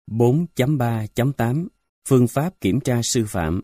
4.3.8 Phương pháp kiểm tra sư phạm.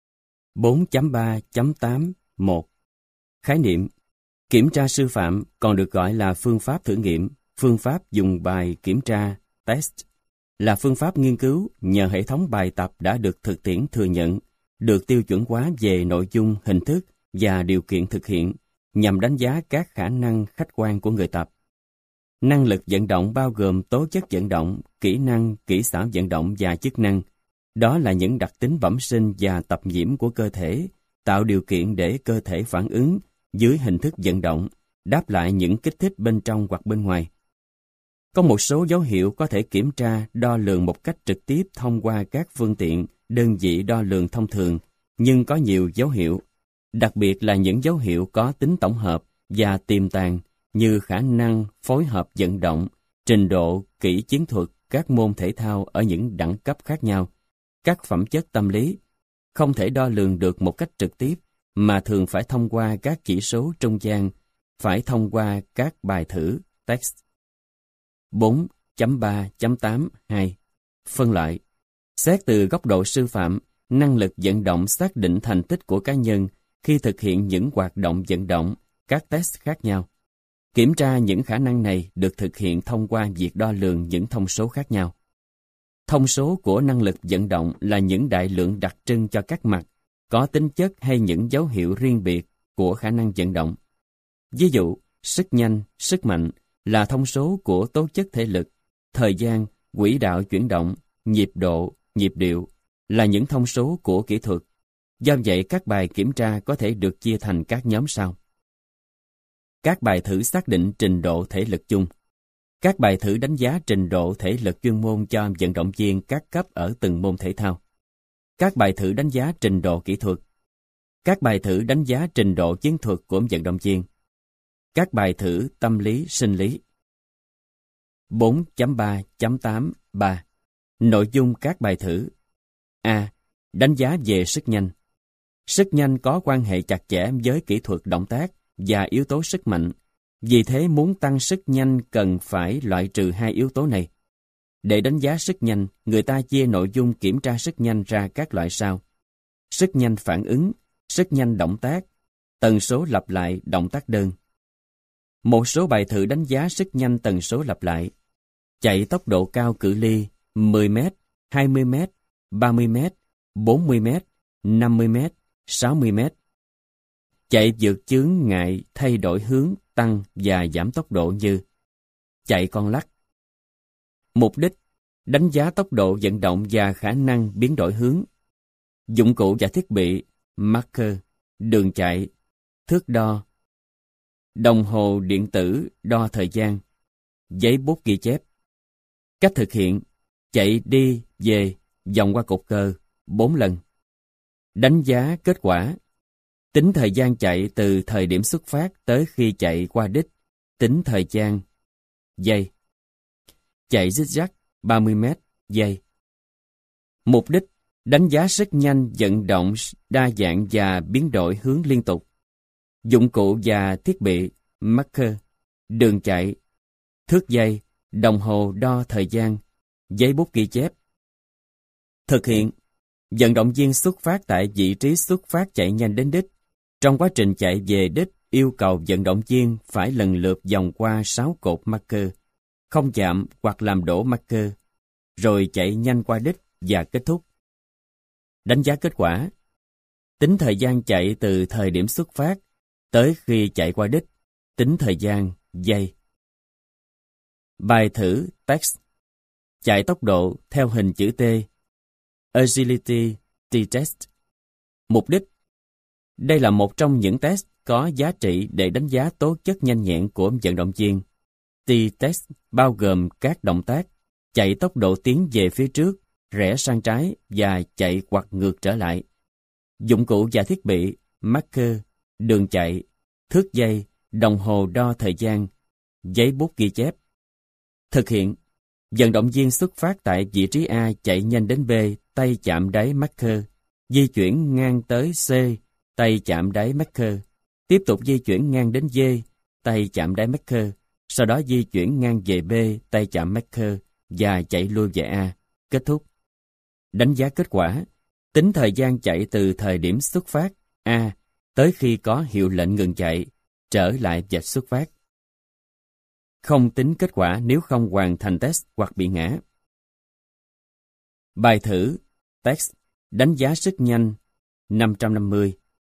4.3.8.1 Khái niệm. Kiểm tra sư phạm còn được gọi là phương pháp thử nghiệm, phương pháp dùng bài kiểm tra, test, là phương pháp nghiên cứu nhờ hệ thống bài tập đã được thực tiễn thừa nhận, được tiêu chuẩn hóa về nội dung, hình thức và điều kiện thực hiện, nhằm đánh giá các khả năng khách quan của người tập. Năng lực vận động bao gồm tố chất vận động, kỹ năng, kỹ xảo vận động và chức năng. Đó là những đặc tính bẩm sinh và tập nhiễm của cơ thể, tạo điều kiện để cơ thể phản ứng dưới hình thức vận động, đáp lại những kích thích bên trong hoặc bên ngoài. Có một số dấu hiệu có thể kiểm tra, đo lường một cách trực tiếp thông qua các phương tiện, đơn vị đo lường thông thường, nhưng có nhiều dấu hiệu, đặc biệt là những dấu hiệu có tính tổng hợp và tiềm tàng như khả năng phối hợp vận động, trình độ, kỹ chiến thuật các môn thể thao ở những đẳng cấp khác nhau, các phẩm chất tâm lý, không thể đo lường được một cách trực tiếp, mà thường phải thông qua các chỉ số trung gian, phải thông qua các bài thử, test. 4.3.8.2 Phân loại. Xét từ góc độ sư phạm, năng lực vận động xác định thành tích của cá nhân khi thực hiện những hoạt động vận động, các test khác nhau. Kiểm tra những khả năng này được thực hiện thông qua việc đo lường những thông số khác nhau. Thông số của năng lực vận động là những đại lượng đặc trưng cho các mặt, có tính chất hay những dấu hiệu riêng biệt của khả năng vận động. Ví dụ, sức nhanh, sức mạnh là thông số của tố chất thể lực, thời gian, quỹ đạo chuyển động, nhịp độ, nhịp điệu là những thông số của kỹ thuật. Do vậy, các bài kiểm tra có thể được chia thành các nhóm sau. Các bài thử xác định trình độ thể lực chung. Các bài thử đánh giá trình độ thể lực chuyên môn cho vận động viên các cấp ở từng môn thể thao. Các bài thử đánh giá trình độ kỹ thuật. Các bài thử đánh giá trình độ chiến thuật của vận động viên. Các bài thử tâm lý sinh lý. 4.3.8.3 Nội dung các bài thử. A. Đánh giá về sức nhanh. Sức nhanh có quan hệ chặt chẽ với kỹ thuật động tác và yếu tố sức mạnh. Vì thế muốn tăng sức nhanh cần phải loại trừ hai yếu tố này. Để đánh giá sức nhanh, người ta chia nội dung kiểm tra sức nhanh ra các loại sau. Sức nhanh phản ứng, sức nhanh động tác, tần số lặp lại động tác đơn. Một số bài thử đánh giá sức nhanh tần số lặp lại. Chạy tốc độ cao cự ly 10m, 20m, 30m, 40m, 50m, 60m. Chạy vượt chướng ngại thay đổi hướng, tăng và giảm tốc độ như chạy con lắc. Mục đích: đánh giá tốc độ vận động và khả năng biến đổi hướng. Dụng cụ và thiết bị: marker, đường chạy, thước đo, đồng hồ điện tử đo thời gian, giấy bút ghi chép. Cách thực hiện: chạy đi về vòng qua cột cờ 4 lần. Đánh giá kết quả: tính thời gian chạy từ thời điểm xuất phát tới khi chạy qua đích, tính thời gian giây. Chạy zigzag 30m giây. Mục đích: đánh giá sức nhanh vận động đa dạng và biến đổi hướng liên tục. Dụng cụ và thiết bị: marker, đường chạy, thước giây, đồng hồ đo thời gian, giấy bút ghi chép. Thực hiện: vận động viên xuất phát tại vị trí xuất phát chạy nhanh đến đích. Trong quá trình chạy về đích, yêu cầu vận động viên phải lần lượt vòng qua 6 cột marker, không chạm hoặc làm đổ marker, rồi chạy nhanh qua đích và kết thúc. Đánh giá kết quả: tính thời gian chạy từ thời điểm xuất phát tới khi chạy qua đích, tính thời gian giây. Bài thử test: chạy tốc độ theo hình chữ T, Agility T-test. Mục đích: đây là một trong những test có giá trị để đánh giá tố chất nhanh nhẹn của vận động viên. T-test bao gồm các động tác chạy tốc độ tiến về phía trước, rẽ sang trái và chạy hoặc ngược trở lại. Dụng cụ và thiết bị: marker, đường chạy, thước giây, đồng hồ đo thời gian, giấy bút ghi chép. Thực hiện: vận động viên xuất phát tại vị trí A chạy nhanh đến B, tay chạm đáy marker, di chuyển ngang tới C, tay chạm đáy marker, tiếp tục di chuyển ngang đến D, tay chạm đáy marker, sau đó di chuyển ngang về B, tay chạm marker và chạy lui về A. kết thúc. Đánh giá kết quả, tính thời gian chạy từ thời điểm xuất phát A tới khi có hiệu lệnh ngừng chạy, trở lại vạch xuất phát. Không tính kết quả nếu không hoàn thành test hoặc bị ngã. Bài thử test đánh giá sức nhanh 550.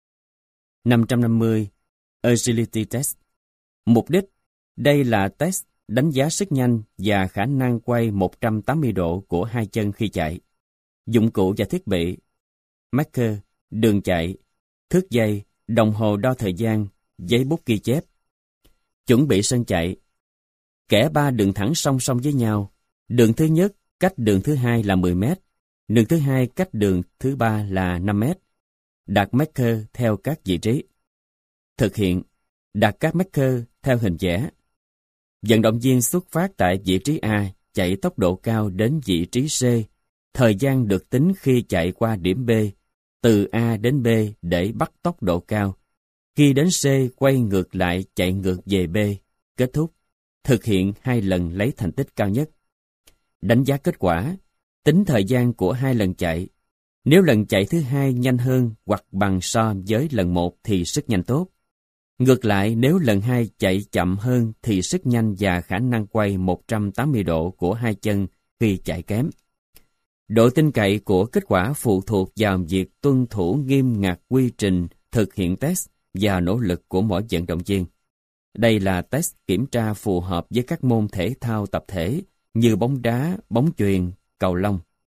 550 Agility Test. Mục đích, đây là test đánh giá sức nhanh và khả năng quay 180 độ của hai chân khi chạy. Dụng cụ và thiết bị: marker, đường chạy, thước dây, đồng hồ đo thời gian, giấy bút ghi chép. Chuẩn bị sân chạy. Kẻ 3 đường thẳng song song với nhau. Đường thứ nhất cách đường thứ hai là 10 mét. Đường thứ hai cách đường thứ ba là 5 mét. Đặt marker theo các vị trí. Thực hiện. Đặt các marker theo hình vẽ. Vận động viên xuất phát tại vị trí A, chạy tốc độ cao đến vị trí C. Thời gian được tính khi chạy qua điểm B, từ A đến B để bắt tốc độ cao. Khi đến C, quay ngược lại chạy ngược về B. Kết thúc. Thực hiện 2 lần lấy thành tích cao nhất. Đánh giá kết quả. Tính thời gian của 2 lần chạy. Nếu lần chạy thứ hai nhanh hơn hoặc bằng so với lần 1 thì sức nhanh tốt. Ngược lại, nếu lần 2 chạy chậm hơn thì sức nhanh và khả năng quay 180 độ của hai chân khi chạy kém. Độ tin cậy của kết quả phụ thuộc vào việc tuân thủ nghiêm ngặt quy trình thực hiện test và nỗ lực của mỗi vận động viên. Đây là test kiểm tra phù hợp với các môn thể thao tập thể như bóng đá, bóng chuyền, cầu lông.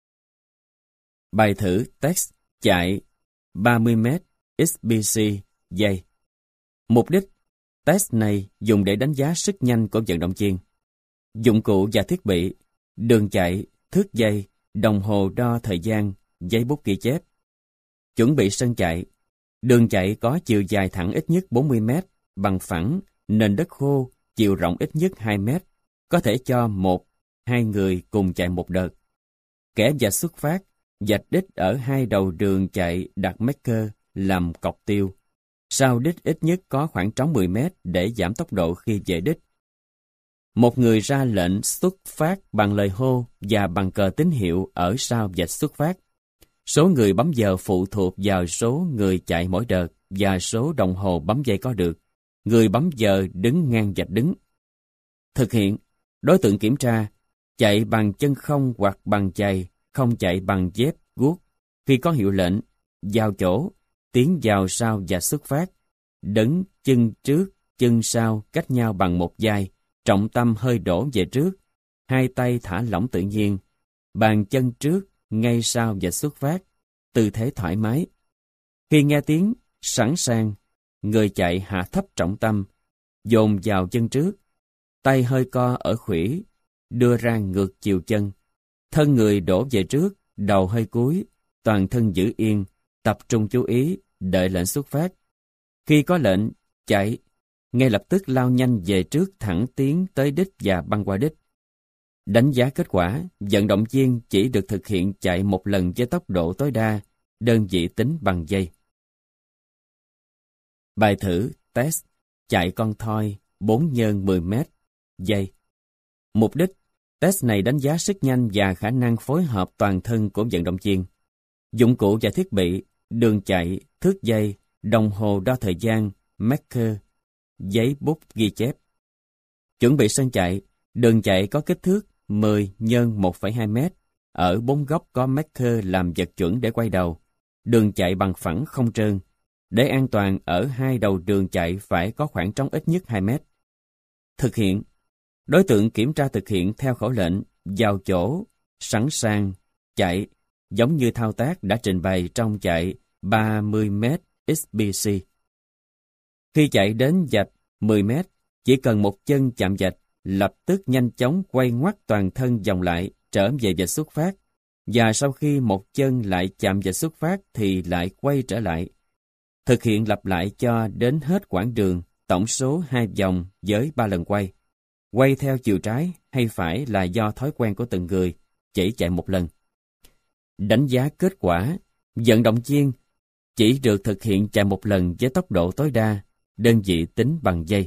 Bài thử test chạy 30m XBC giây. Mục đích, test này dùng để đánh giá sức nhanh của vận động viên. Dụng cụ và thiết bị: đường chạy, thước dây, đồng hồ đo thời gian, giấy bút ghi chép. Chuẩn bị sân chạy. Đường chạy có chiều dài thẳng ít nhất 40 m, bằng phẳng, nền đất khô, chiều rộng ít nhất 2 m, có thể cho 1-2 người cùng chạy một đợt. Kẻ vạch xuất phát, vạch đích ở hai đầu đường chạy đặt marker làm cọc tiêu. Sau đích ít nhất có khoảng trống 10 m để giảm tốc độ khi về đích. Một người ra lệnh xuất phát bằng lời hô và bằng cờ tín hiệu ở sau vạch xuất phát. Số người bấm giờ phụ thuộc vào số người chạy mỗi đợt và số đồng hồ bấm giây có được. Người bấm giờ đứng ngang vạch đứng. Thực hiện. Đối tượng kiểm tra: chạy bằng chân không hoặc bằng giày, không chạy bằng dép, guốc. Khi có hiệu lệnh, vào chỗ, tiến vào sau vạch xuất phát. Đấng chân trước, chân sau cách nhau bằng một vai, trọng tâm hơi đổ về trước, hai tay thả lỏng tự nhiên, bàn chân trước, ngay sau vạch xuất phát, tư thế thoải mái. Khi nghe tiếng sẵn sàng, người chạy hạ thấp trọng tâm, dồn vào chân trước, tay hơi co ở khuỷu, đưa ra ngược chiều chân, thân người đổ về trước, đầu hơi cúi, toàn thân giữ yên, tập trung chú ý, đợi lệnh xuất phát. Khi có lệnh chạy, ngay lập tức lao nhanh về trước thẳng tiến tới đích và băng qua đích. Đánh giá kết quả, vận động viên chỉ được thực hiện chạy một lần với tốc độ tối đa, đơn vị tính bằng giây. Bài thử test chạy con thoi 4x10 m giây. Mục đích, test này đánh giá sức nhanh và khả năng phối hợp toàn thân của vận động viên. Dụng cụ và thiết bị: đường chạy, thước dây, đồng hồ đo thời gian, marker, giấy bút ghi chép. Chuẩn bị sân chạy. Đường chạy có kích thước 10 x 1,2 m. Ở 4 góc có marker làm vật chuẩn để quay đầu. Đường chạy bằng phẳng không trơn. Để an toàn, ở hai đầu đường chạy phải có khoảng trống ít nhất 2 m. Thực hiện. Đối tượng kiểm tra thực hiện theo khẩu lệnh vào chỗ, sẵn sàng, chạy, giống như thao tác đã trình bày trong chạy 30 m XBC. Khi chạy đến vạch 10 m, chỉ cần một chân chạm vạch, lập tức nhanh chóng quay ngoắt toàn thân vòng lại, trở về vạch xuất phát, và sau khi một chân lại chạm vạch xuất phát thì lại quay trở lại. Thực hiện lặp lại cho đến hết quãng đường, tổng số 2 vòng với 3 lần quay. Quay theo chiều trái hay phải là do thói quen của từng người, chỉ chạy một lần. Đánh giá kết quả, vận động viên chỉ được thực hiện chạy một lần với tốc độ tối đa, đơn vị tính bằng giây.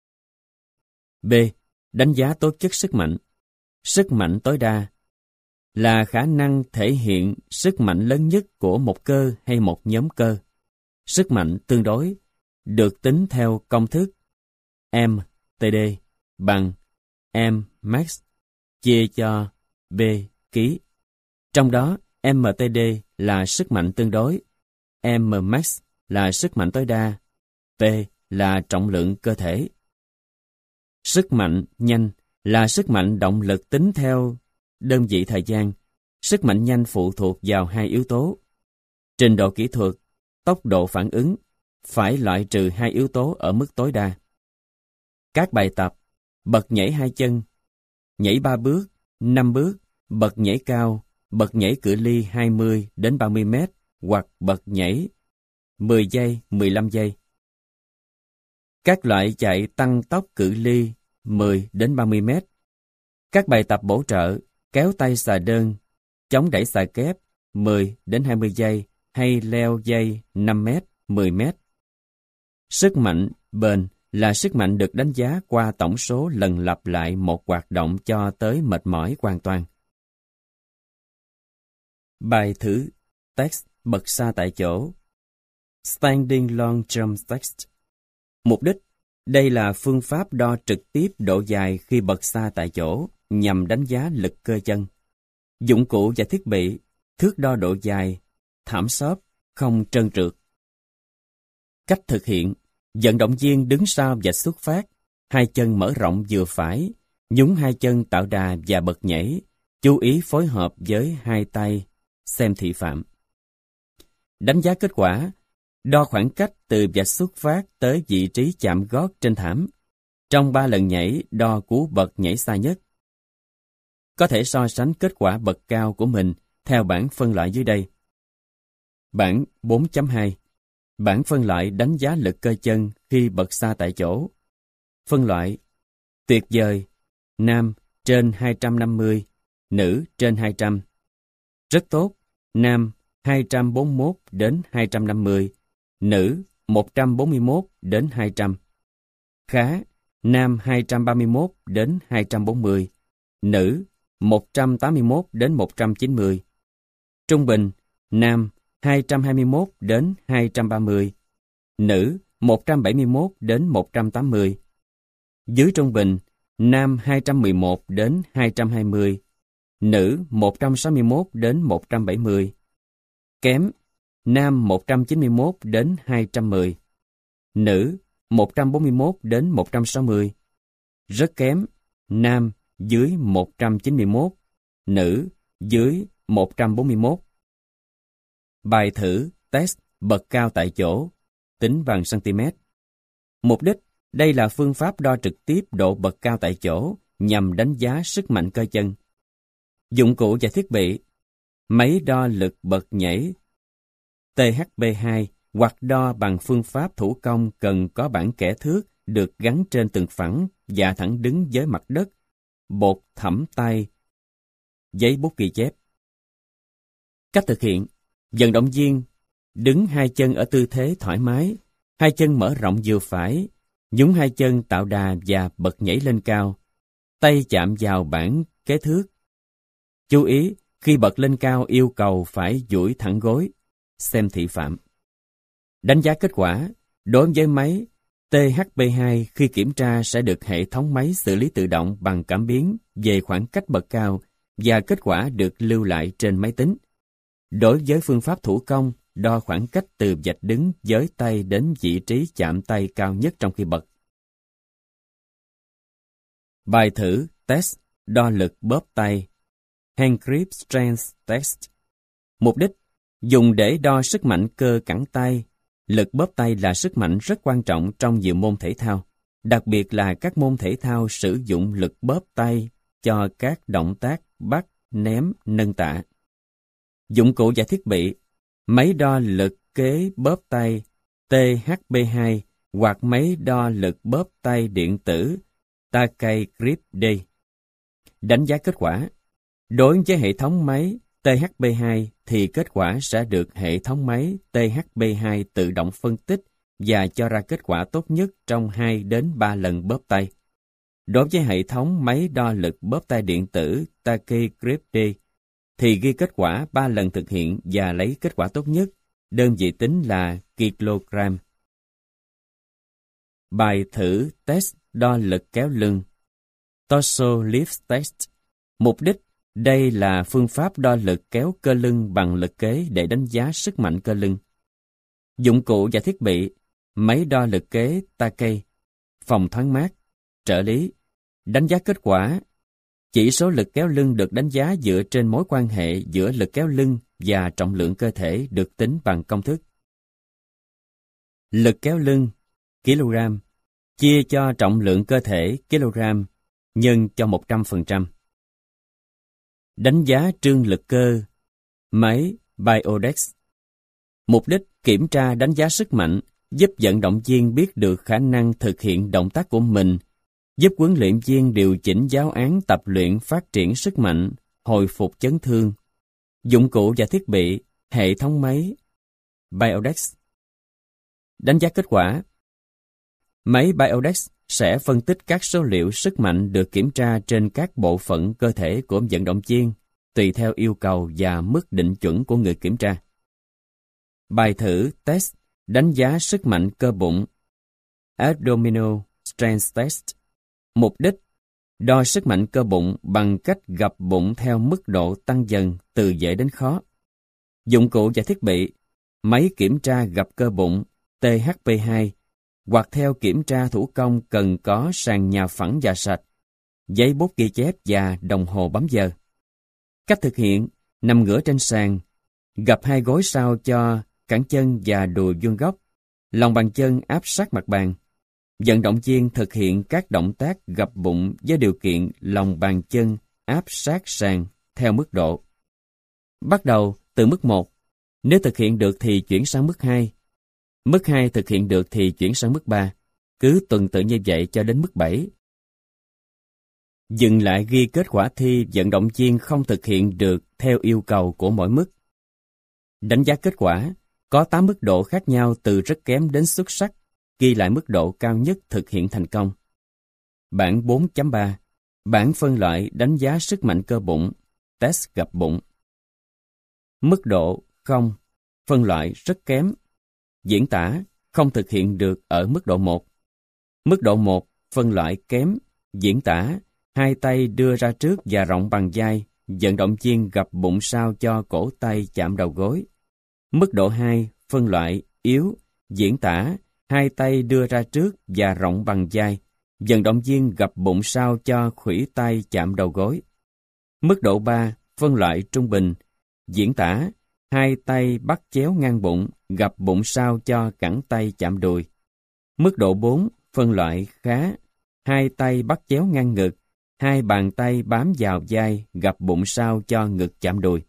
B. Đánh giá tố chất sức mạnh. Sức mạnh tối đa. là khả năng thể hiện sức mạnh lớn nhất của một cơ hay một nhóm cơ. Sức mạnh tương đối được tính theo công thức mTD bằng m max chia cho B ký. Trong đó, mTD là sức mạnh tương đối, m max là sức mạnh tối đa, P là trọng lượng cơ thể. Sức mạnh nhanh là sức mạnh động lực tính theo đơn vị thời gian. Sức mạnh nhanh phụ thuộc vào hai yếu tố: trình độ kỹ thuật, tốc độ phản ứng, phải loại trừ hai yếu tố ở mức tối đa. Các bài tập: bật nhảy 2 chân, nhảy 3 bước, 5 bước, bật nhảy cao, bật nhảy cự ly 20 đến 30 mét hoặc bật nhảy 10 giây, 15 giây. Các loại chạy tăng tốc cự ly 10 đến 30 mét. Các bài tập bổ trợ: kéo tay xà đơn, chống đẩy xà kép 10 đến 20 giây hay leo dây 5 mét, 10 mét. Sức mạnh bền là sức mạnh được đánh giá qua tổng số lần lặp lại một hoạt động cho tới mệt mỏi hoàn toàn. Bài thử text bật xa tại chỗ. Standing long jump text. Mục đích: đây là phương pháp đo trực tiếp độ dài khi bật xa tại chỗ nhằm đánh giá lực cơ chân. Dụng cụ và thiết bị: thước đo độ dài, thảm xốp, không trơn trượt. Cách thực hiện: vận động viên đứng sau vạch xuất phát, hai chân mở rộng vừa phải, nhún hai chân tạo đà và bật nhảy, chú ý phối hợp với hai tay, xem thị phạm. Đánh giá kết quả: đo khoảng cách từ vạch xuất phát tới vị trí chạm gót trên thảm. Trong 3 lần nhảy, đo cú bật nhảy xa nhất. Có thể so sánh kết quả bật cao của mình theo bảng phân loại dưới đây. Bảng 4.2. Bảng phân loại đánh giá lực cơ chân khi bật xa tại chỗ. Phân loại: tuyệt vời, nam trên 250, nữ trên 200. Rất tốt, nam 241 đến 250, nữ 141 đến 200. Khá, nam 231 đến 240, nữ 181 đến 190. Trung bình, nam 221 đến 230, nữ 171 đến 180. Dưới trung bình, nam 211 đến 220, nữ 161 đến 170. Kém, nam 191 đến 210, nữ 141 đến 160. Rất kém, nam dưới 191, nữ dưới 141. Bài thử test bật cao tại chỗ, tính bằng cm. Mục đích: đây là phương pháp đo trực tiếp độ bật cao tại chỗ nhằm đánh giá sức mạnh cơ chân. Dụng cụ và thiết bị: máy đo lực bật nhảy THB2 hoặc đo bằng phương pháp thủ công cần có bảng kẻ thước được gắn trên từng phẳng và thẳng đứng với mặt đất, bột thẩm tay, giấy bút ghi chép. Cách thực hiện: vận động viên đứng hai chân ở tư thế thoải mái, hai chân mở rộng vừa phải, nhún hai chân tạo đà và bật nhảy lên cao, tay chạm vào bảng kế thước. Chú ý, khi bật lên cao yêu cầu phải duỗi thẳng gối, xem thị phạm. Đánh giá kết quả: đối với máy THB2 khi kiểm tra sẽ được hệ thống máy xử lý tự động bằng cảm biến về khoảng cách bật cao và kết quả được lưu lại trên máy tính. Đối với phương pháp thủ công, đo khoảng cách từ vạch đứng với tay đến vị trí chạm tay cao nhất trong khi bật. Bài thử test đo lực bóp tay Hand grip strength test. Mục đích: dùng để đo sức mạnh cơ cẳng tay. Lực bóp tay là sức mạnh rất quan trọng trong nhiều môn thể thao, đặc biệt là các môn thể thao sử dụng lực bóp tay cho các động tác bắt, ném, nâng tạ. Dụng cụ và thiết bị: máy đo lực kế bóp tay THB2 hoặc máy đo lực bóp tay điện tử Takai Grip D. Đánh giá kết quả: đối với hệ thống máy THB2 thì kết quả sẽ được hệ thống máy THB2 tự động phân tích và cho ra kết quả tốt nhất trong 2 đến 3 lần bóp tay. Đối với hệ thống máy đo lực bóp tay điện tử Takai Grip D thì ghi kết quả 3 lần thực hiện và lấy kết quả tốt nhất, đơn vị tính là kg. Bài thử test đo lực kéo lưng. Torso lift test. Mục đích, đây là phương pháp đo lực kéo cơ lưng bằng lực kế để đánh giá sức mạnh cơ lưng. Dụng cụ và thiết bị: máy đo lực kế Takei, phòng thoáng mát, trợ lý, đánh giá kết quả. Chỉ số lực kéo lưng được đánh giá dựa trên mối quan hệ giữa lực kéo lưng và trọng lượng cơ thể được tính bằng công thức. Lực kéo lưng kg chia cho trọng lượng cơ thể kg nhân cho 100%. Đánh giá trương lực cơ, máy Biodex. Mục đích kiểm tra đánh giá sức mạnh, giúp vận động viên biết được khả năng thực hiện động tác của mình, giúp huấn luyện viên điều chỉnh giáo án tập luyện phát triển sức mạnh, hồi phục chấn thương. Dụng cụ và thiết bị: hệ thống máy Biodex. Đánh giá kết quả. Máy Biodex sẽ phân tích các số liệu sức mạnh được kiểm tra trên các bộ phận cơ thể của vận động viên, tùy theo yêu cầu và mức định chuẩn của người kiểm tra. Bài thử test đánh giá sức mạnh cơ bụng Abdominal Strength Test. Mục đích, đo sức mạnh cơ bụng bằng cách gập bụng theo mức độ tăng dần từ dễ đến khó. Dụng cụ và thiết bị: máy kiểm tra gập cơ bụng THP2, hoặc theo kiểm tra thủ công cần có sàn nhà phẳng và sạch, giấy bút ghi chép và đồng hồ bấm giờ. Cách thực hiện: nằm ngửa trên sàn, gập 2 gối sao cho cẳng chân và đùi vuông góc, lòng bàn chân áp sát mặt bàn. Vận động viên thực hiện các động tác gập bụng với điều kiện lòng bàn chân áp sát sàn theo mức độ. Bắt đầu từ mức 1, nếu thực hiện được thì chuyển sang mức 2. Mức 2 thực hiện được thì chuyển sang mức 3, cứ tuần tự như vậy cho đến mức 7. Dừng lại ghi kết quả thi vận động viên không thực hiện được theo yêu cầu của mỗi mức. Đánh giá kết quả, có 8 mức độ khác nhau từ rất kém đến xuất sắc, ghi lại mức độ cao nhất thực hiện thành công. Bảng 4.3, bảng phân loại đánh giá sức mạnh cơ bụng, test gập bụng. Mức độ 0, phân loại rất kém. Diễn tả, không thực hiện được ở mức độ 1. Mức độ 1, phân loại kém. Diễn tả, 2 tay đưa ra trước và rộng bằng vai, vận động viên gập bụng sao cho cổ tay chạm đầu gối. Mức độ 2, phân loại yếu. Diễn tả, 2 tay đưa ra trước và rộng bằng vai, vận động viên gập bụng sao cho khuỷu tay chạm đầu gối. Mức độ 3, phân loại trung bình. Diễn tả, 2 tay bắt chéo ngang bụng, gập bụng sao cho cẳng tay chạm đùi. Mức độ 4, phân loại khá. 2 tay bắt chéo ngang ngực, 2 bàn tay bám vào vai, gập bụng sao cho ngực chạm đùi.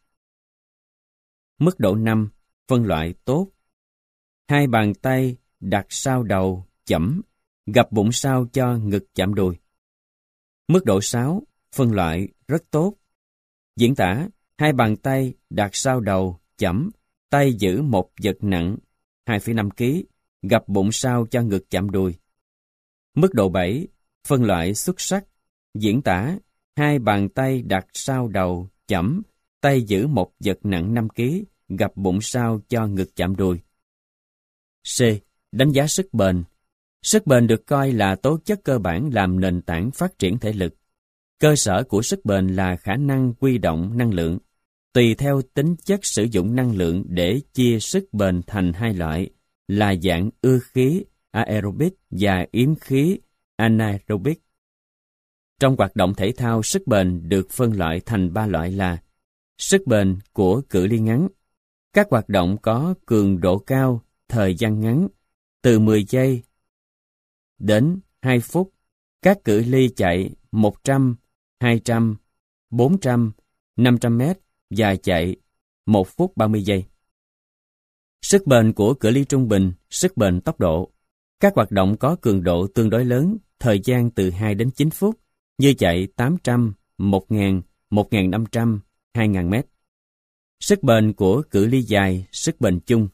Mức độ 5, phân loại tốt. 2 bàn tay đặt sau đầu, chẫm, gập bụng sao cho ngực chạm đùi. Mức độ 6, phân loại rất tốt. Diễn tả, 2 bàn tay đặt sau đầu, chẫm, tay giữ một vật nặng 2,5 kg, gập bụng sao cho ngực chạm đùi. Mức độ 7, phân loại xuất sắc. Diễn tả, 2 bàn tay đặt sau đầu, chẫm, tay giữ một vật nặng 5 kg, gập bụng sao cho ngực chạm đùi. C. Đánh giá sức bền. Sức bền được coi là tố chất cơ bản làm nền tảng phát triển thể lực. Cơ sở của sức bền là khả năng huy động năng lượng. Tùy theo tính chất sử dụng năng lượng để chia sức bền thành 2 loại là dạng ưa khí aerobic và yếm khí anaerobic. Trong hoạt động thể thao, sức bền được phân loại thành 3 loại là sức bền của cự ly ngắn. Các hoạt động có cường độ cao, thời gian ngắn, từ 10 giây đến 2 phút. Các cự ly chạy 100, 200, 400, 500 mét và chạy 1 phút 30 giây. Sức bền của cự ly trung bình, sức bền tốc độ. Các hoạt động có cường độ tương đối lớn, thời gian từ 2 đến 9 phút, như chạy 800, 1000, 1500, 2000 mét. Sức bền của cự ly dài, sức bền chung.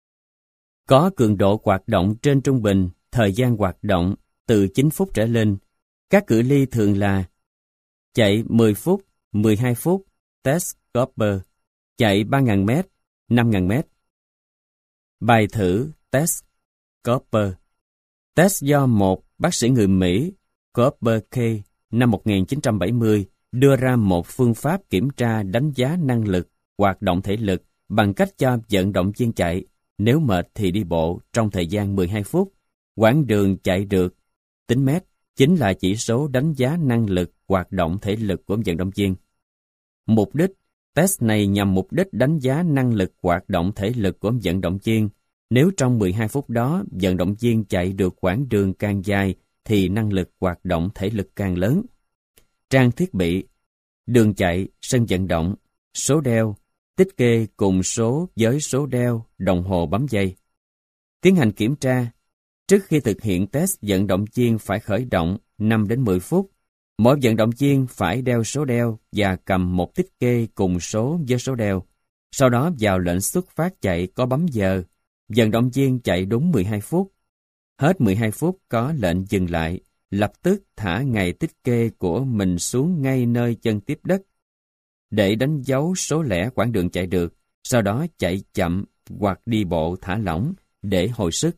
Có cường độ hoạt động trên trung bình, thời gian hoạt động từ 9 phút trở lên. Các cự ly thường là chạy 10 phút, 12 phút, test Cooper, chạy 3.000 m, 5.000 m. Bài thử test Cooper. Test do một bác sĩ người Mỹ, Cooper K. năm 1970 đưa ra một phương pháp kiểm tra đánh giá năng lực, hoạt động thể lực bằng cách cho vận động viên chạy, nếu mệt thì đi bộ trong thời gian 12 phút. Quãng đường chạy được, tính mét, chính là chỉ số đánh giá năng lực, hoạt động thể lực của vận động viên. Mục đích, test này nhằm mục đích đánh giá năng lực hoạt động thể lực của vận động viên. Nếu trong 12 phút đó, vận động viên chạy được quãng đường càng dài, thì năng lực hoạt động thể lực càng lớn. Trang thiết bị, đường chạy, sân vận động, số đeo, tích kê cùng số với số đeo, đồng hồ bấm dây. Tiến hành kiểm tra. Trước khi thực hiện test, vận động viên phải khởi động 5 đến 10 phút. Mỗi vận động viên phải đeo số đeo và cầm một tích kê cùng số với số đeo. Sau đó vào lệnh xuất phát chạy có bấm giờ. Vận động viên chạy đúng 12 phút. Hết 12 phút có lệnh dừng lại, lập tức thả ngày tích kê của mình xuống ngay nơi chân tiếp đất để đánh dấu số lẻ quãng đường chạy được, sau đó chạy chậm hoặc đi bộ thả lỏng để hồi sức.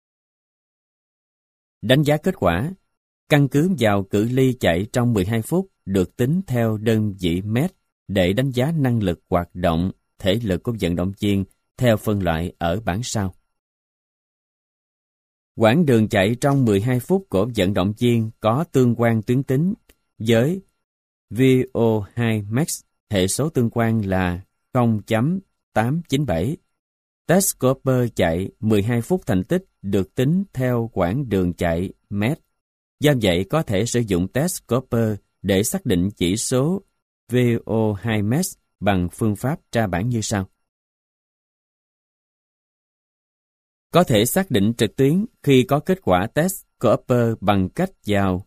Đánh giá kết quả. Căn cứ vào cự ly chạy trong 12 phút được tính theo đơn vị mét để đánh giá năng lực hoạt động, thể lực của vận động viên theo phân loại ở bảng sau. Quãng đường chạy trong 12 phút của vận động viên có tương quan tuyến tính với VO2 max, hệ số tương quan là 0.897. Test Cooper chạy 12 phút thành tích được tính theo quãng đường chạy mét. Do vậy có thể sử dụng test Cooper để xác định chỉ số VO2 max bằng phương pháp tra bảng như sau. Có thể xác định trực tuyến khi có kết quả test Cooper bằng cách vào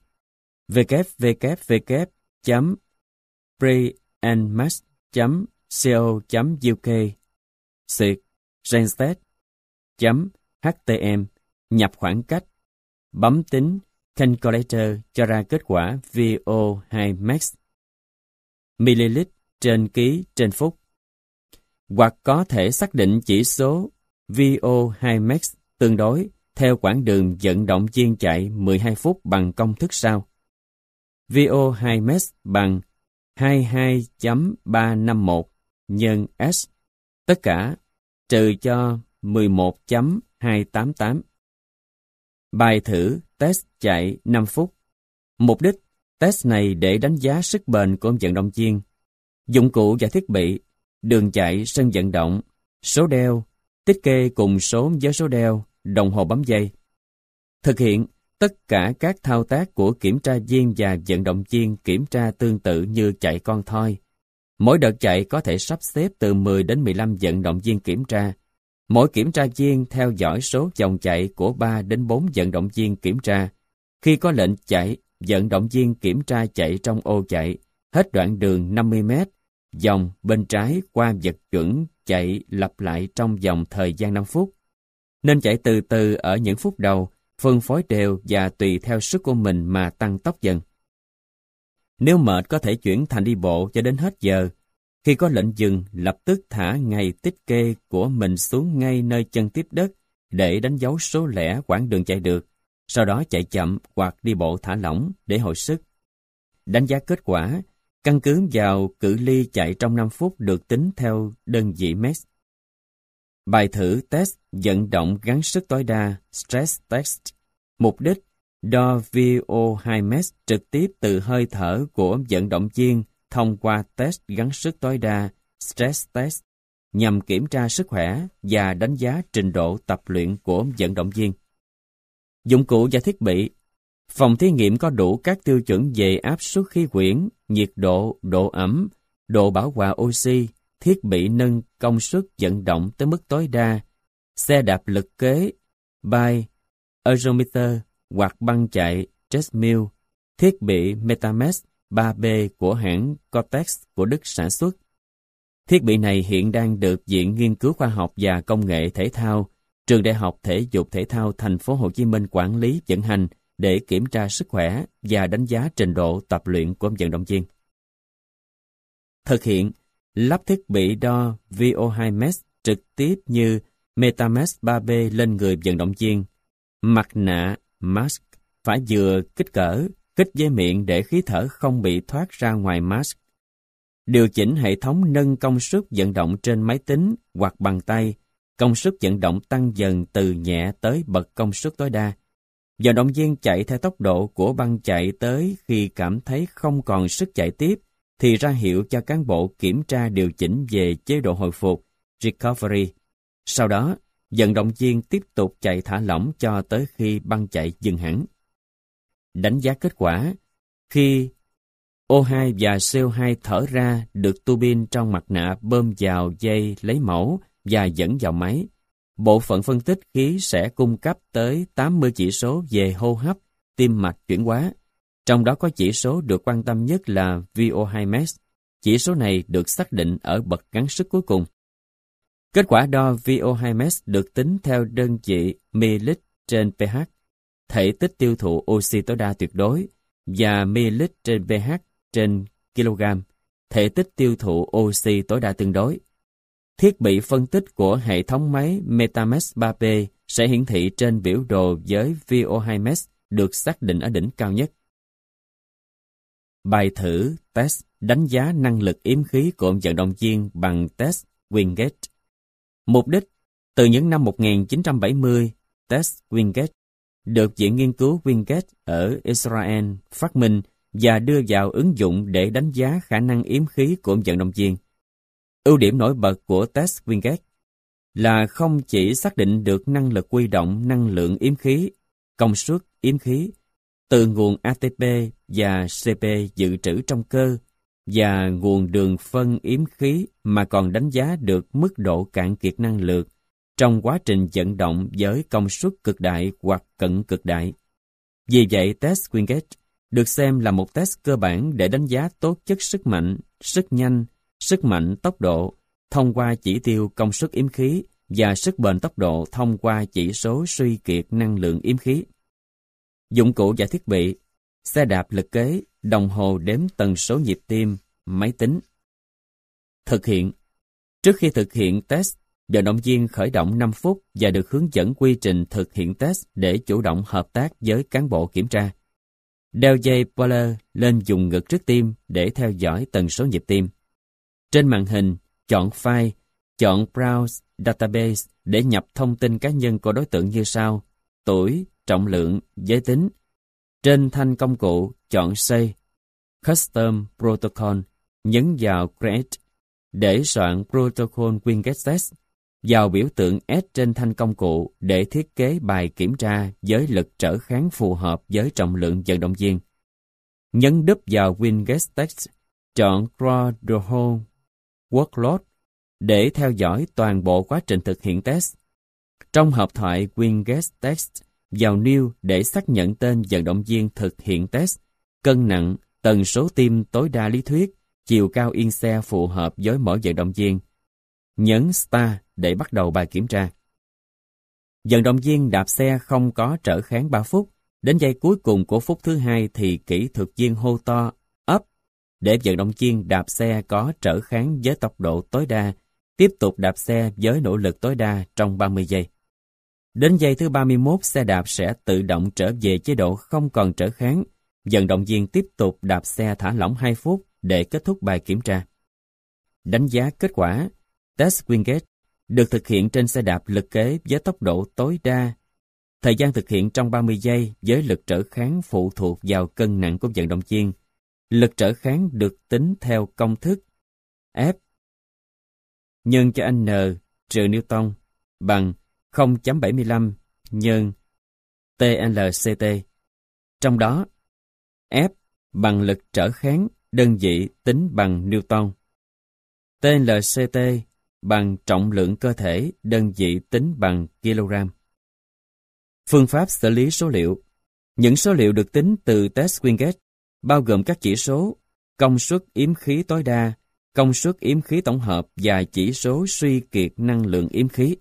www.preandmax.co.uk/Randstad.htm, nhập khoảng cách, bấm tính Calculator cho ra kết quả VO2 max ml trên ký trên phút. Hoặc có thể xác định chỉ số VO2 max tương đối theo quãng đường vận động viên chạy 12 phút bằng công thức sau. VO2 max bằng 22.351 nhân S, tất cả trừ cho 11.288. Bài thử test chạy 5 phút. Mục đích test này để đánh giá sức bền của vận động viên. Dụng cụ và thiết bị, đường chạy, sân vận động, số đeo, tích kê cùng số với số đeo, đồng hồ bấm dây. Thực hiện tất cả các thao tác của kiểm tra viên và vận động viên kiểm tra tương tự như chạy con thoi. Mỗi đợt chạy có thể sắp xếp từ 10 đến 15 vận động viên kiểm tra. Mỗi kiểm tra viên theo dõi số vòng chạy của 3 đến 4 vận động viên kiểm tra. Khi có lệnh chạy, vận động viên kiểm tra chạy trong ô chạy, hết đoạn đường 50 m, vòng bên trái qua vật chuẩn chạy lặp lại trong vòng thời gian 5 phút. Nên chạy từ từ ở những phút đầu, phân phối đều và tùy theo sức của mình mà tăng tốc dần. Nếu mệt có thể chuyển thành đi bộ cho đến hết giờ. Khi có lệnh dừng, lập tức thả ngày tích kê của mình xuống ngay nơi chân tiếp đất để đánh dấu số lẻ quãng đường chạy được, sau đó chạy chậm hoặc đi bộ thả lỏng để hồi sức. Đánh giá kết quả, căn cứ vào cự ly chạy trong 5 phút được tính theo đơn vị max. Bài thử test vận động gắng sức tối đa stress test. Mục đích đo VO2 max trực tiếp từ hơi thở của vận động viên thông qua test gắng sức tối đa stress test nhằm kiểm tra sức khỏe và đánh giá trình độ tập luyện của vận động viên. Dụng cụ và thiết bị. Phòng thí nghiệm có đủ các tiêu chuẩn về áp suất khí quyển, nhiệt độ, độ ẩm, độ bảo hòa oxy, thiết bị nâng công suất vận động tới mức tối đa, xe đạp lực kế, bike, ergometer hoặc băng chạy, treadmill, thiết bị Metamax 3B của hãng Cortex của Đức sản xuất. Thiết bị này hiện đang được Viện Nghiên cứu Khoa học và Công nghệ Thể thao, Trường Đại học Thể dục Thể thao Thành phố Hồ Chí Minh quản lý vận hành để kiểm tra sức khỏe và đánh giá trình độ tập luyện của vận động viên. Thực hiện, lắp thiết bị đo VO2 max trực tiếp như MetaMask 3B lên người vận động viên. Mặt nạ mask phải vừa kích cỡ, kích với miệng để khí thở không bị thoát ra ngoài mask. Điều chỉnh hệ thống nâng công suất vận động trên máy tính hoặc bằng tay. Công suất vận động tăng dần từ nhẹ tới bật công suất tối đa. Vận động viên chạy theo tốc độ của băng chạy tới khi cảm thấy không còn sức chạy tiếp, thì ra hiệu cho cán bộ kiểm tra điều chỉnh về chế độ hồi phục, recovery. Sau đó, vận động viên tiếp tục chạy thả lỏng cho tới khi băng chạy dừng hẳn. Đánh giá kết quả. Khi O2 và CO2 thở ra được tua bin trong mặt nạ bơm vào dây lấy mẫu và dẫn vào máy, bộ phận phân tích khí sẽ cung cấp tới 80 chỉ số về hô hấp, tim mạch chuyển hóa. Trong đó có chỉ số được quan tâm nhất là VO2 max. Chỉ số này được xác định ở bậc gắng sức cuối cùng. Kết quả đo VO2 max được tính theo đơn vị ml trên pH, thể tích tiêu thụ oxy tối đa tuyệt đối, và ml trên pH trên kg, thể tích tiêu thụ oxy tối đa tương đối. Thiết bị phân tích của hệ thống máy MetaMask 3P sẽ hiển thị trên biểu đồ với VO2 max được xác định ở đỉnh cao nhất. Bài thử test đánh giá năng lực yếm khí của vận động viên bằng test Wingate. Mục đích: từ những năm 1970, test Wingate được Viện Nghiên cứu Wingate ở Israel phát minh và đưa vào ứng dụng để đánh giá khả năng yếm khí của vận động viên. Ưu điểm nổi bật của test Wingate là không chỉ xác định được năng lực huy động năng lượng yếm khí, công suất yếm khí từ nguồn ATP và CP dự trữ trong cơ và nguồn đường phân yếm khí, mà còn đánh giá được mức độ cạn kiệt năng lượng trong quá trình vận động với công suất cực đại hoặc cận cực đại. Vì vậy, test Wingate được xem là một test cơ bản để đánh giá tố chất sức mạnh, sức nhanh, sức mạnh tốc độ thông qua chỉ tiêu công suất yếm khí và sức bền tốc độ thông qua chỉ số suy kiệt năng lượng yếm khí. Dụng cụ và thiết bị: xe đạp lực kế, đồng hồ đếm tần số nhịp tim, máy tính. Thực hiện: trước khi thực hiện test, vận động viên khởi động 5 phút và được hướng dẫn quy trình thực hiện test để chủ động hợp tác với cán bộ kiểm tra. Đeo dây Polar lên vùng ngực trước tim để theo dõi tần số nhịp tim. Trên màn hình, chọn file, chọn Browse Database để nhập thông tin cá nhân của đối tượng như sau: tuổi, trọng lượng, giới tính. Trên thanh công cụ, chọn Save, Custom Protocol, nhấn vào Create để soạn Protocol Wingate Test. Vào biểu tượng S trên thanh công cụ để thiết kế bài kiểm tra với lực trở kháng phù hợp với trọng lượng vận động viên. Nhấn đúp vào Wingate Test, chọn Draw the Whole Workload để theo dõi toàn bộ quá trình thực hiện test. Trong hộp thoại Wingate Test, vào New để xác nhận tên vận động viên thực hiện test, cân nặng, tần số tim tối đa lý thuyết, chiều cao yên xe phù hợp với mỗi vận động viên. Nhấn Start để bắt đầu bài kiểm tra. Vận động viên đạp xe không có trở kháng 3 phút. Đến giây cuối cùng của phút thứ 2 thì kỹ thuật viên hô to Up để vận động viên đạp xe có trở kháng với tốc độ tối đa, tiếp tục đạp xe với nỗ lực tối đa trong 30 giây. Đến giây thứ 31, xe đạp sẽ tự động trở về chế độ không còn trở kháng. Vận động viên tiếp tục đạp xe thả lỏng 2 phút để kết thúc bài kiểm tra. Đánh giá kết quả. Test Wingate được thực hiện trên xe đạp lực kế với tốc độ tối đa. Thời gian thực hiện trong 30 giây với lực trở kháng phụ thuộc vào cân nặng của vận động viên. Lực trở kháng được tính theo công thức F nhân cho N trừ Newton bằng 0.75 nhân TLCT. Trong đó, F bằng lực trở kháng đơn vị tính bằng Newton. TLCT bằng trọng lượng cơ thể đơn vị tính bằng kg. Phương pháp xử lý số liệu. Những số liệu được tính từ test Wingate bao gồm các chỉ số công suất yếm khí tối đa, công suất yếm khí tổng hợp và chỉ số suy kiệt năng lượng yếm khí.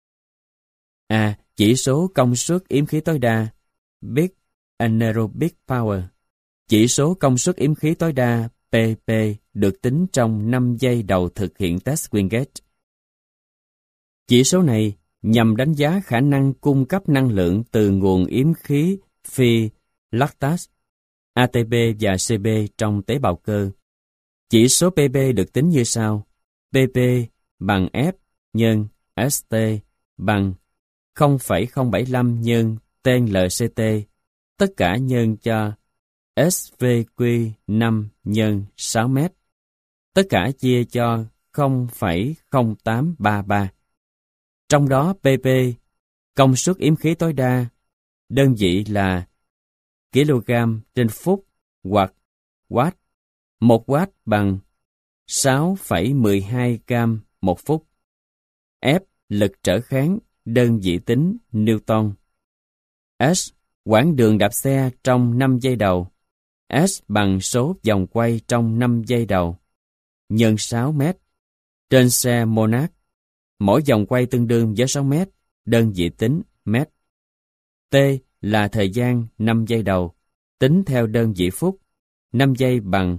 A. Chỉ số công suất yếm khí tối đa Peak Anaerobic Power. Chỉ số công suất yếm khí tối đa PP được tính trong 5 giây đầu thực hiện test Wingate. Chỉ số này nhằm đánh giá khả năng cung cấp năng lượng từ nguồn yếm khí phi lactase, ATP và CB trong tế bào cơ. Chỉ số PP được tính như sau: PP bằng F nhân ST bằng 0,075 nhân ten LCT, tất cả nhân cho SVQ5 nhân 6 m, tất cả chia cho 0,0833. Trong đó PP, công suất yếm khí tối đa, đơn vị là kg trên phút hoặc watt. 1 watt bằng 6,12 cam một phút. F, lực trở kháng, đơn vị tính Newton. S, quãng đường đạp xe trong 5 giây đầu. S bằng số vòng quay trong 5 giây đầu, nhân 6 mét. Trên xe Monarch, mỗi vòng quay tương đương với 6 mét, đơn vị tính mét. T là thời gian 5 giây đầu, tính theo đơn vị phút. 5 giây bằng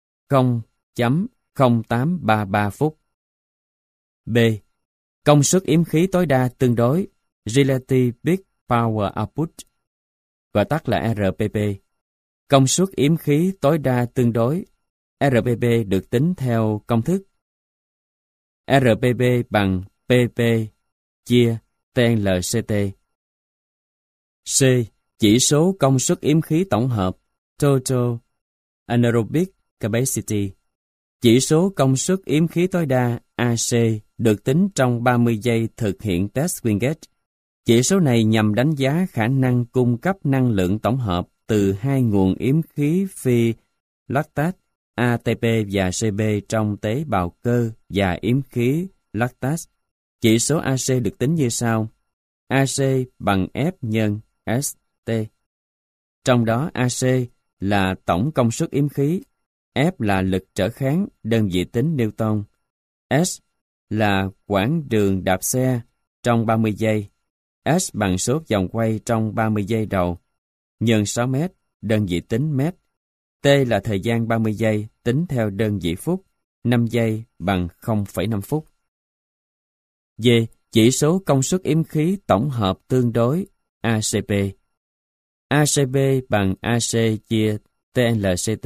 0,0833 phút. B. Công suất yếm khí tối đa tương đối, Relative Peak Power Output, gọi tắt là RPP. Công suất yếm khí tối đa tương đối, RPP được tính theo công thức RPP bằng PP chia ten LCT. C. Chỉ số công suất yếm khí tổng hợp, Total Anaerobic Capacity. Chỉ số công suất yếm khí tối đa AC được tính trong 30 giây thực hiện test Wingate. Chỉ số này nhằm đánh giá khả năng cung cấp năng lượng tổng hợp từ hai nguồn yếm khí phi lactate, ATP và CB trong tế bào cơ và yếm khí lactase. Chỉ số AC được tính như sau: AC bằng F nhân ST. Trong đó AC là tổng công suất yếm khí, F là lực trở kháng, đơn vị tính Newton, S là quãng đường đạp xe trong 30 giây, S bằng số vòng quay trong 30 giây đầu, nhân 6 mét, đơn vị tính mét. T là thời gian 30 giây tính theo đơn vị phút, 5 giây bằng 0,5 phút. D. Chỉ số công suất yếm khí tổng hợp tương đối, ACP. ACP bằng AC chia TLCT.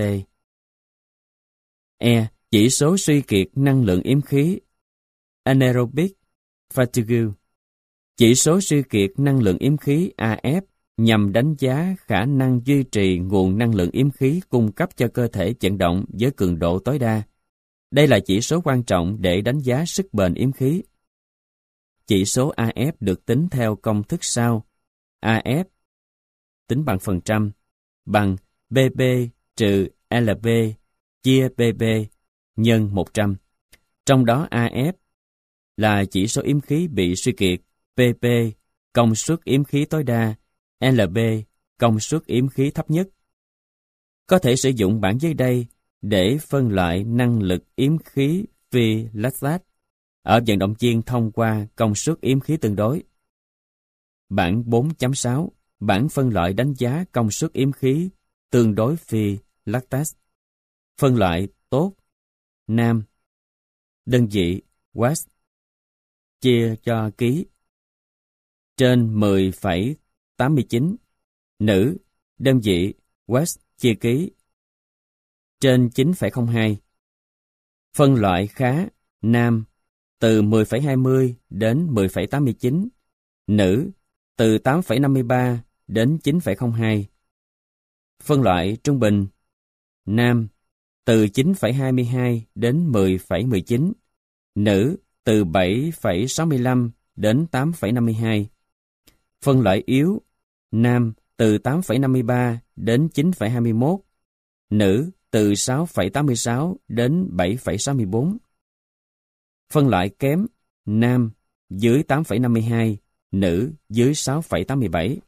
E. Chỉ số suy kiệt năng lượng yếm khí, Anaerobic Fatigue. Chỉ số suy kiệt năng lượng yếm khí AF nhằm đánh giá khả năng duy trì nguồn năng lượng yếm khí cung cấp cho cơ thể vận động với cường độ tối đa. Đây là chỉ số quan trọng để đánh giá sức bền yếm khí. Chỉ số AF được tính theo công thức sau: AF tính bằng phần trăm bằng PP trừ LP chia PP nhân 100. Trong đó AF là chỉ số yếm khí bị suy kiệt, PP công suất yếm khí tối đa, LB công suất yếm khí thấp nhất. Có thể sử dụng bảng dưới đây để phân loại năng lực yếm khí phi lactate ở vận động viên thông qua công suất yếm khí tương đối. Bảng 4.6, bảng phân loại đánh giá công suất yếm khí tương đối phi lactate. Phân loại tốt, nam, đơn vị watt, chia cho ký, trên 10,89, nữ, đơn vị watt chia ký, trên 9,02. Phân loại khá, nam, từ 10,20 đến 10,89, nữ, từ 8,53 đến 9,02. Phân loại trung bình, nam, từ 9,22 đến 10,19, nữ, từ 7,65 đến 8,52. Phân loại yếu, nam, từ 8,53 đến 9,21, nữ, từ 6,86 đến 7,64. Phân loại kém, nam, dưới 8,52, nữ, dưới 6,87.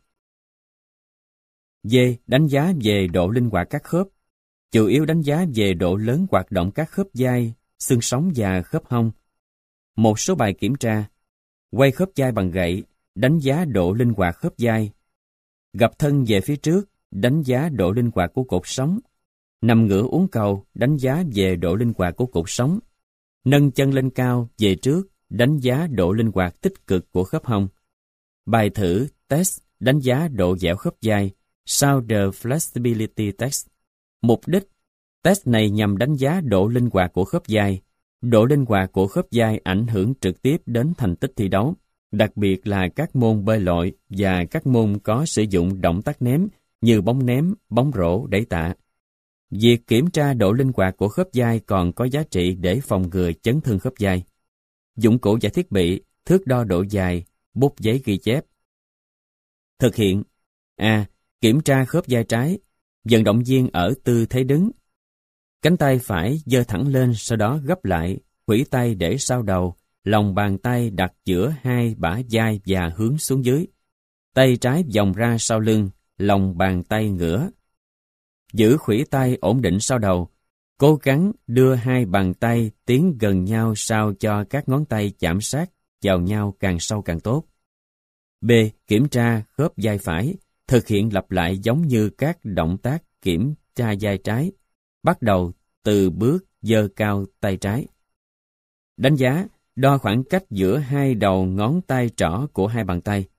D. Đánh giá về độ linh hoạt các khớp. Chủ yếu đánh giá về độ lớn hoạt động các khớp vai, xương sống và khớp hông. Một số bài kiểm tra: quay khớp vai bằng gậy, đánh giá độ linh hoạt khớp vai. Gập thân về phía trước, đánh giá độ linh hoạt của cột sống. Nằm ngửa uốn cầu, đánh giá về độ linh hoạt của cột sống. Nâng chân lên cao, về trước, đánh giá độ linh hoạt tích cực của khớp hông. Bài thử test đánh giá độ dẻo khớp vai, Shoulder Flexibility Test. Mục đích, test này nhằm đánh giá độ linh hoạt của khớp vai. Độ linh hoạt của khớp vai ảnh hưởng trực tiếp đến thành tích thi đấu, đặc biệt là các môn bơi lội và các môn có sử dụng động tác ném như bóng ném, bóng rổ, đẩy tạ. Việc kiểm tra độ linh hoạt của khớp vai còn có giá trị để phòng ngừa chấn thương khớp vai. Dụng cụ và thiết bị, thước đo độ dài, bút giấy ghi chép. Thực hiện: A. Kiểm tra khớp vai trái. Vận động viên ở tư thế đứng. Cánh tay phải giơ thẳng lên, sau đó gấp lại, khuỷu tay để sau đầu, lòng bàn tay đặt giữa hai bả vai và hướng xuống dưới. Tay trái vòng ra sau lưng, lòng bàn tay ngửa. Giữ khuỷu tay ổn định sau đầu. Cố gắng đưa hai bàn tay tiến gần nhau sao cho các ngón tay chạm sát vào nhau càng sâu càng tốt. B. Kiểm tra khớp vai phải. Thực hiện lặp lại giống như các động tác kiểm tra vai trái. Bắt đầu từ bước giơ cao tay trái. Đánh giá, đo khoảng cách giữa hai đầu ngón tay trỏ của hai bàn tay.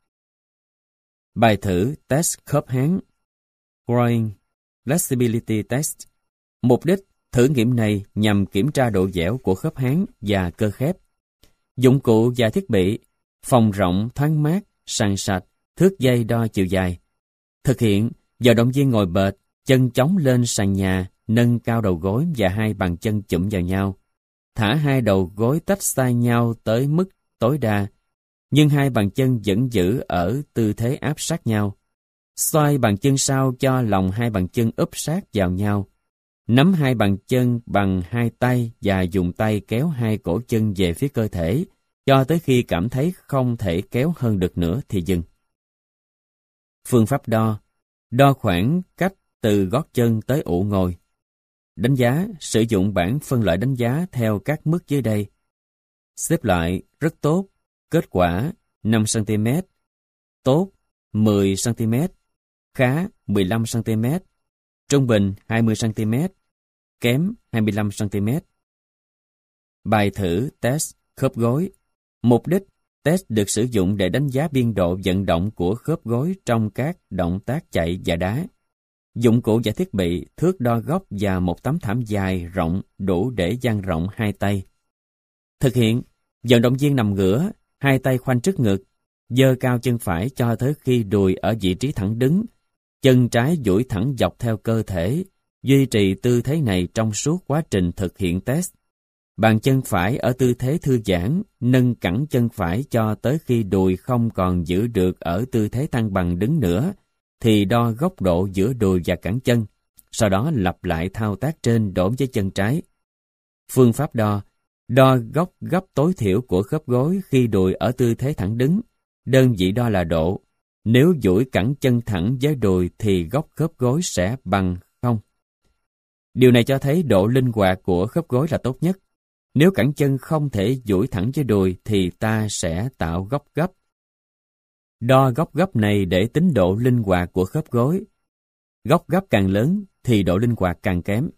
Bài thử test khớp háng, Groin Flexibility Test. Mục đích, thử nghiệm này nhằm kiểm tra độ dẻo của khớp háng và cơ khép. Dụng cụ và thiết bị, phòng rộng thoáng mát, sàn sạch, thước dây đo chiều dài. Thực hiện, vận động viên ngồi bệt, chân chống lên sàn nhà, nâng cao đầu gối và hai bàn chân chụm vào nhau. Thả hai đầu gối tách xa nhau tới mức tối đa, nhưng hai bàn chân vẫn giữ ở tư thế áp sát nhau. Xoay bàn chân sau cho lòng hai bàn chân úp sát vào nhau. Nắm hai bàn chân bằng hai tay và dùng tay kéo hai cổ chân về phía cơ thể, cho tới khi cảm thấy không thể kéo hơn được nữa thì dừng. Phương pháp đo. Đo khoảng cách từ gót chân tới ụ ngồi. Đánh giá, sử dụng bảng phân loại đánh giá theo các mức dưới đây. Xếp loại rất tốt, kết quả 5 cm, tốt 10 cm, khá 15 cm, trung bình 20 cm, kém 25 cm. Bài thử test khớp gối. Mục đích, test được sử dụng để đánh giá biên độ vận động của khớp gối trong các động tác chạy và đá. Dụng cụ và thiết bị, thước đo góc và một tấm thảm dài rộng đủ để dang rộng hai tay. Thực hiện, vận động viên nằm ngửa, hai tay khoanh trước ngực, giơ cao chân phải cho tới khi đùi ở vị trí thẳng đứng, chân trái duỗi thẳng dọc theo cơ thể, duy trì tư thế này trong suốt quá trình thực hiện test. Bàn chân phải ở tư thế thư giãn, nâng cẳng chân phải cho tới khi đùi không còn giữ được ở tư thế thăng bằng đứng nữa, thì đo góc độ giữa đùi và cẳng chân, sau đó lặp lại thao tác trên đối với chân trái. Phương pháp đo, đo góc gấp tối thiểu của khớp gối khi đùi ở tư thế thẳng đứng, đơn vị đo là độ. Nếu duỗi cẳng chân thẳng với đùi thì góc khớp gối sẽ bằng 0. Điều này cho thấy độ linh hoạt của khớp gối là tốt nhất. Nếu cẳng chân không thể duỗi thẳng với đùi thì ta sẽ tạo góc gấp. Đo góc gấp này để tính độ linh hoạt của khớp gối. Góc gấp càng lớn thì độ linh hoạt càng kém.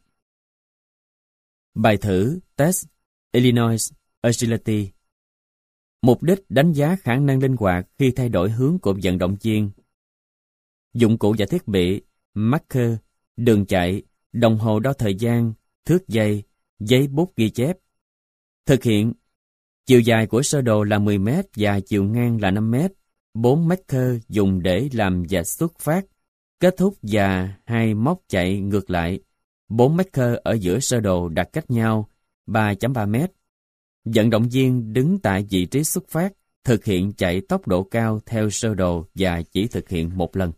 Bài thử test Illinois Agility. Mục đích đánh giá khả năng linh hoạt khi thay đổi hướng của vận động viên. Dụng cụ và thiết bị, marker, đường chạy, đồng hồ đo thời gian, thước dây, giấy bút ghi chép. Thực hiện, chiều dài của sơ đồ là 10 m và chiều ngang là 5 m. 4 marker dùng để làm vạch xuất phát, kết thúc và 2 móc chạy ngược lại. 4 marker ở giữa sơ đồ đặt cách nhau 3.3 m. Vận động viên đứng tại vị trí xuất phát, thực hiện chạy tốc độ cao theo sơ đồ và chỉ thực hiện một lần.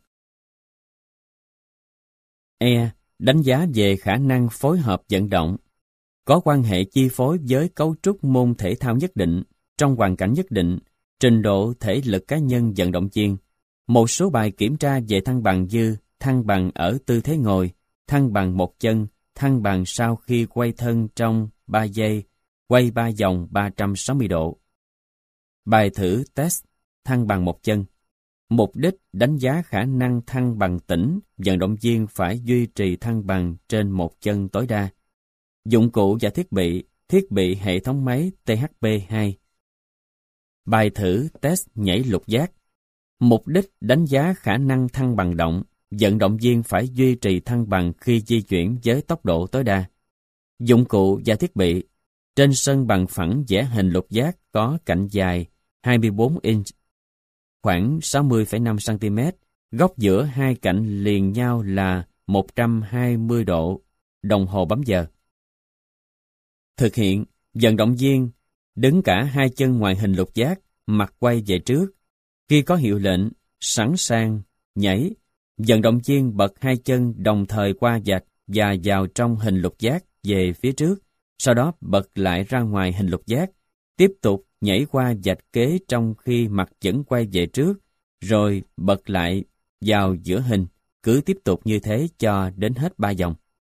E. Đánh giá về khả năng phối hợp vận động. Có quan hệ chi phối với cấu trúc môn thể thao nhất định, trong hoàn cảnh nhất định, trình độ thể lực cá nhân vận động viên. Một số bài kiểm tra về thăng bằng như thăng bằng ở tư thế ngồi, thăng bằng một chân, thăng bằng sau khi quay thân trong 3 giây, quay 3 vòng 360 độ. Bài thử test thăng bằng một chân. Mục đích đánh giá khả năng thăng bằng tĩnh, vận động viên phải duy trì thăng bằng trên một chân tối đa. Dụng cụ và thiết bị hệ thống máy THP2. Bài thử test nhảy lục giác. Mục đích đánh giá khả năng thăng bằng động, vận động viên phải duy trì thăng bằng khi di chuyển với tốc độ tối đa. Dụng cụ và thiết bị. Trên sân bằng phẳng vẽ hình lục giác có cạnh dài 24 inch, khoảng 60,5 cm, góc giữa hai cạnh liền nhau là 120 độ, đồng hồ bấm giờ. Thực hiện, vận động viên đứng cả hai chân ngoài hình lục giác, mặt quay về trước. Khi có hiệu lệnh, sẵn sàng, nhảy, vận động viên bật hai chân đồng thời qua vạch và vào trong hình lục giác về phía trước, sau đó bật lại ra ngoài hình lục giác, tiếp tục nhảy qua vạch kế trong khi mặt vẫn quay về trước, rồi bật lại vào giữa hình, cứ tiếp tục như thế cho đến hết 3 vòng.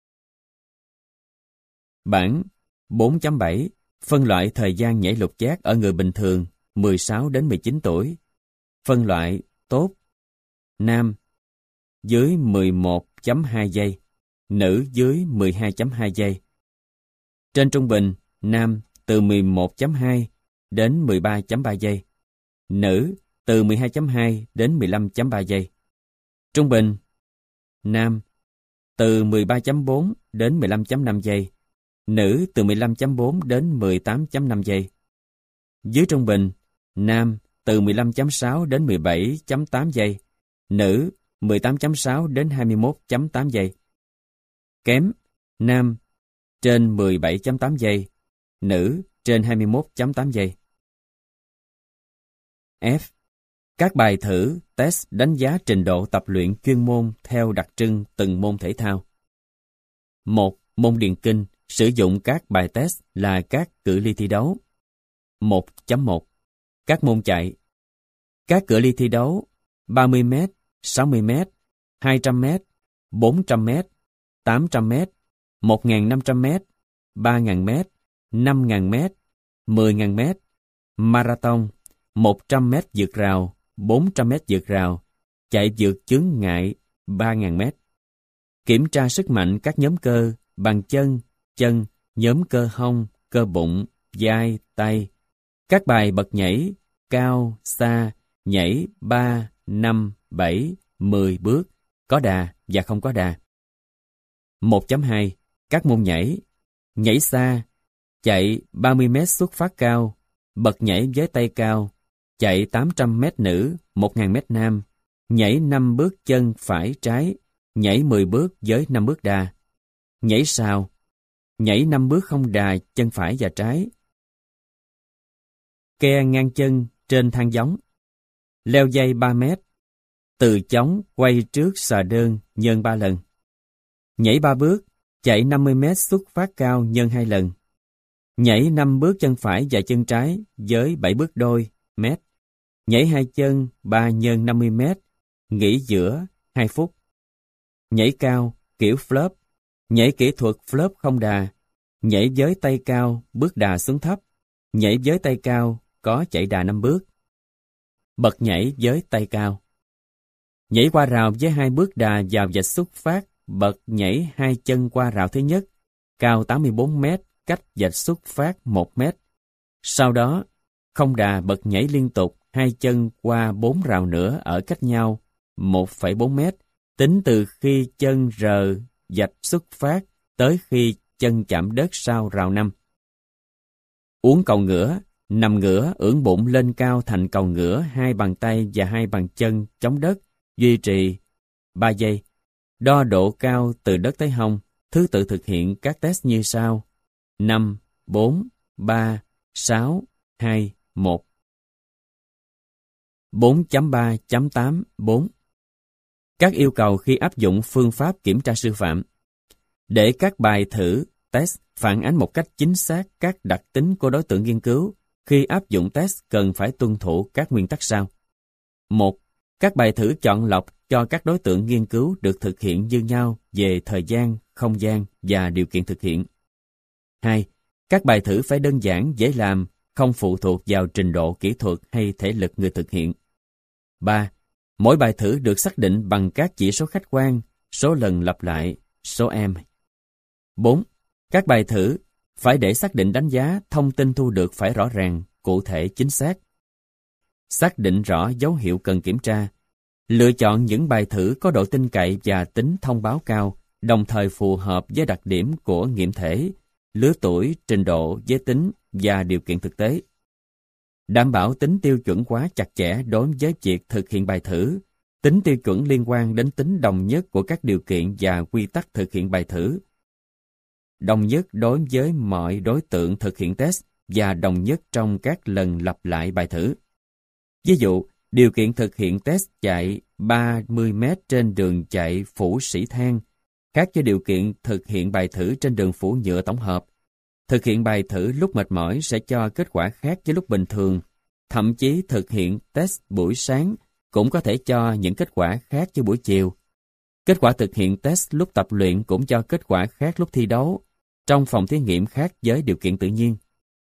Bảng 4.7 phân loại thời gian nhảy lục giác ở người bình thường 16 đến 19 tuổi. Phân loại tốt. Nam dưới 11.2 giây, nữ dưới 12.2 giây. Trên trung bình, nam từ 11.2 đến 13.3 giây, nữ từ 12.2 đến 15.3 giây. Trung bình, nam từ 13.4 đến 15.5 giây, nữ từ 15.4 đến 18.5 giây. Dưới trung bình, nam từ 15.6 đến 17.8 giây, nữ 18.6 đến 21.8 giây. Kém, nam trên 17.8 giây, nữ trên 21.8 giây. F. Các bài thử, test đánh giá trình độ tập luyện chuyên môn theo đặc trưng từng môn thể thao. 1. Môn điền kinh, sử dụng các bài test là các cự ly thi đấu. 1.1. Các môn chạy. Các cự ly thi đấu 30m, 60m, 200m, 400m, 800m, 1.500m, 3.000m, 5.000m, 10.000m, marathon, 100m vượt rào, 400m vượt rào, chạy vượt chướng ngại 3.000m. Kiểm tra sức mạnh các nhóm cơ bằng chân, nhóm cơ hông, cơ bụng, vai, tay. Các bài bật nhảy, cao, xa, nhảy 3, 5, 7, 10 bước, có đà và không có đà. 1.2. Các môn nhảy. Nhảy xa, chạy 30m xuất phát cao, bật nhảy với tay cao, chạy 800m nữ, 1.000m nam, nhảy 5 bước chân phải trái, nhảy 10 bước với 5 bước đà. Nhảy sào, nhảy 5 bước không đà chân phải và trái. Ke ngang chân trên thang giống. Leo dây 3 mét. Từ chóng quay trước xà đơn nhân 3 lần. Nhảy 3 bước, chạy 50m xuất phát cao nhân 2 lần. Nhảy 5 bước chân phải và chân trái với 7 bước đôi mét. Nhảy 2 chân 3 x 50m, nghỉ giữa 2 phút. Nhảy cao kiểu flop, nhảy kỹ thuật flop không đà, nhảy với tay cao bước đà xuống thấp, nhảy với tay cao có chạy đà 5 bước. Bật nhảy với tay cao. Nhảy qua rào với 2 bước đà vào vạch xuất phát, bật nhảy 2 chân qua rào thứ nhất, cao 84m, cách vạch xuất phát 1m. Sau đó, không đà bật nhảy liên tục 2 chân qua 4 rào nữa ở cách nhau 1,4m, tính từ khi chân rờ vạch xuất phát tới khi chân chạm đất sau rào 5. Uốn cầu ngửa, nằm ngửa ưỡn bụng lên cao thành cầu ngửa 2 bàn tay và 2 bàn chân chống đất, duy trì 3 giây. Đo độ cao từ đất tới hông, thứ tự thực hiện các test như sau: 5, 4, 3, 6, 2, 1. 4.3.8.4 Các yêu cầu khi áp dụng phương pháp kiểm tra sư phạm. Để các bài thử, test phản ánh một cách chính xác các đặc tính của đối tượng nghiên cứu, khi áp dụng test cần phải tuân thủ các nguyên tắc sau. 1. Các bài thử chọn lọc cho các đối tượng nghiên cứu được thực hiện như nhau về thời gian, không gian và điều kiện thực hiện. 2. Các bài thử phải đơn giản, dễ làm, không phụ thuộc vào trình độ kỹ thuật hay thể lực người thực hiện. 3. Mỗi bài thử được xác định bằng các chỉ số khách quan, số lần lặp lại, số em. 4. Các bài thử phải để xác định đánh giá, thông tin thu được phải rõ ràng, cụ thể, chính xác. Xác định rõ dấu hiệu cần kiểm tra. Lựa chọn những bài thử có độ tin cậy và tính thông báo cao, đồng thời phù hợp với đặc điểm của nghiệm thể, lứa tuổi, trình độ, giới tính và điều kiện thực tế. Đảm bảo tính tiêu chuẩn hóa chặt chẽ đối với việc thực hiện bài thử, tính tiêu chuẩn liên quan đến tính đồng nhất của các điều kiện và quy tắc thực hiện bài thử. Đồng nhất đối với mọi đối tượng thực hiện test và đồng nhất trong các lần lặp lại bài thử. Ví dụ, điều kiện thực hiện test chạy 30 m trên đường chạy phủ sỉ than, khác với điều kiện thực hiện bài thử trên đường phủ nhựa tổng hợp. Thực hiện bài thử lúc mệt mỏi sẽ cho kết quả khác với lúc bình thường. Thậm chí thực hiện test buổi sáng cũng có thể cho những kết quả khác với buổi chiều. Kết quả thực hiện test lúc tập luyện cũng cho kết quả khác lúc thi đấu, trong phòng thí nghiệm khác với điều kiện tự nhiên.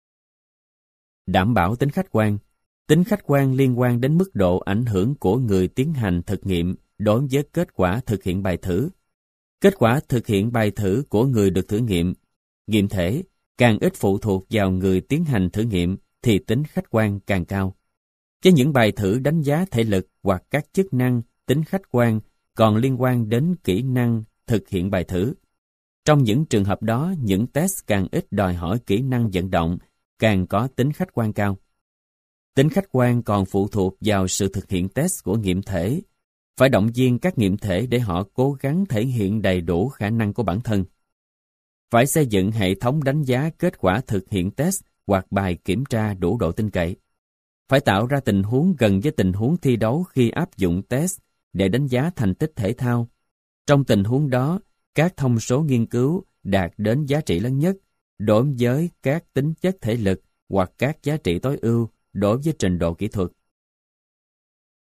Đảm bảo tính khách quan. Tính khách quan liên quan đến mức độ ảnh hưởng của người tiến hành thực nghiệm đối với kết quả thực hiện bài thử. Kết quả thực hiện bài thử của người được thử nghiệm, nghiệm thể, càng ít phụ thuộc vào người tiến hành thử nghiệm thì tính khách quan càng cao. Với những bài thử đánh giá thể lực hoặc các chức năng, tính khách quan còn liên quan đến kỹ năng thực hiện bài thử. Trong những trường hợp đó, những test càng ít đòi hỏi kỹ năng vận động, càng có tính khách quan cao. Tính khách quan còn phụ thuộc vào sự thực hiện test của nghiệm thể. Phải động viên các nghiệm thể để họ cố gắng thể hiện đầy đủ khả năng của bản thân. Phải xây dựng hệ thống đánh giá kết quả thực hiện test hoặc bài kiểm tra đủ độ tin cậy. Phải tạo ra tình huống gần với tình huống thi đấu khi áp dụng test để đánh giá thành tích thể thao. Trong tình huống đó, các thông số nghiên cứu đạt đến giá trị lớn nhất đối với các tính chất thể lực hoặc các giá trị tối ưu đối với trình độ kỹ thuật.